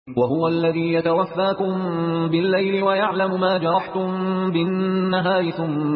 وهو الذي يتوفاكم بالليل ويعلم ما جرحتم بالنهار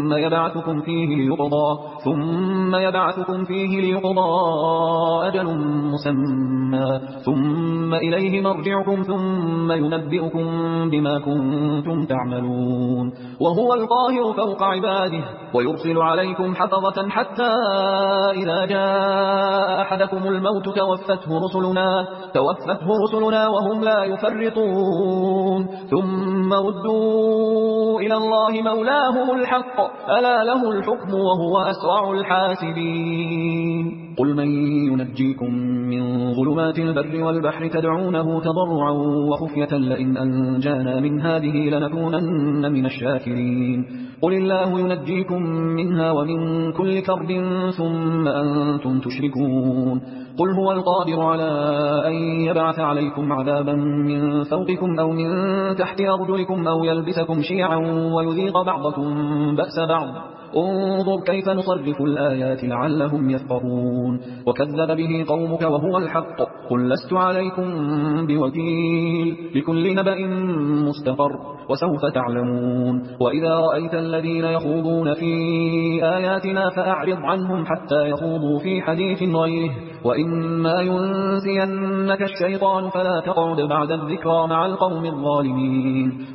ثم يبعثكم فيه ليقضى أجل مسمى ثم إليه مرجعكم ثم ينبئكم بما كنتم تعملون. وهو القاهر فوق عباده ويرسل عليكم حفظة حتى إذا جاء أحدكم الموت توفته رسلنا وهم لا يفرطون ثم ردوا إلى الله مولاهم الحق ألا له الحكم وهو أسرع الحاسبين. قل من ينجيكم من ظلمات البر والبحر تدعونه تضرعا وخفية لئن أنجانا من هذه لنكونن من الشاكرين. قل الله ينجيكم منها ومن كل كرب ثم أنتم تشركون. قل هو القادر على أن يبعث عليكم عذابا من فوقكم أو من تحت أرجلكم أو يلبسكم شيعا ويذيق بعضكم بأس بعض انظر كيف نصرف الآيات لعلهم يفقهون. وكذب به قومك وهو الحق قل لست عليكم بوكيل لكل نبأ مستقر وسوف تعلمون. وإذا رأيت الذين يخوضون في آياتنا فأعرض عنهم حتى يخوضوا في حديث غيره وإما ينسينك الشيطان فلا تقعد بعد الذكرى مع القوم الظالمين.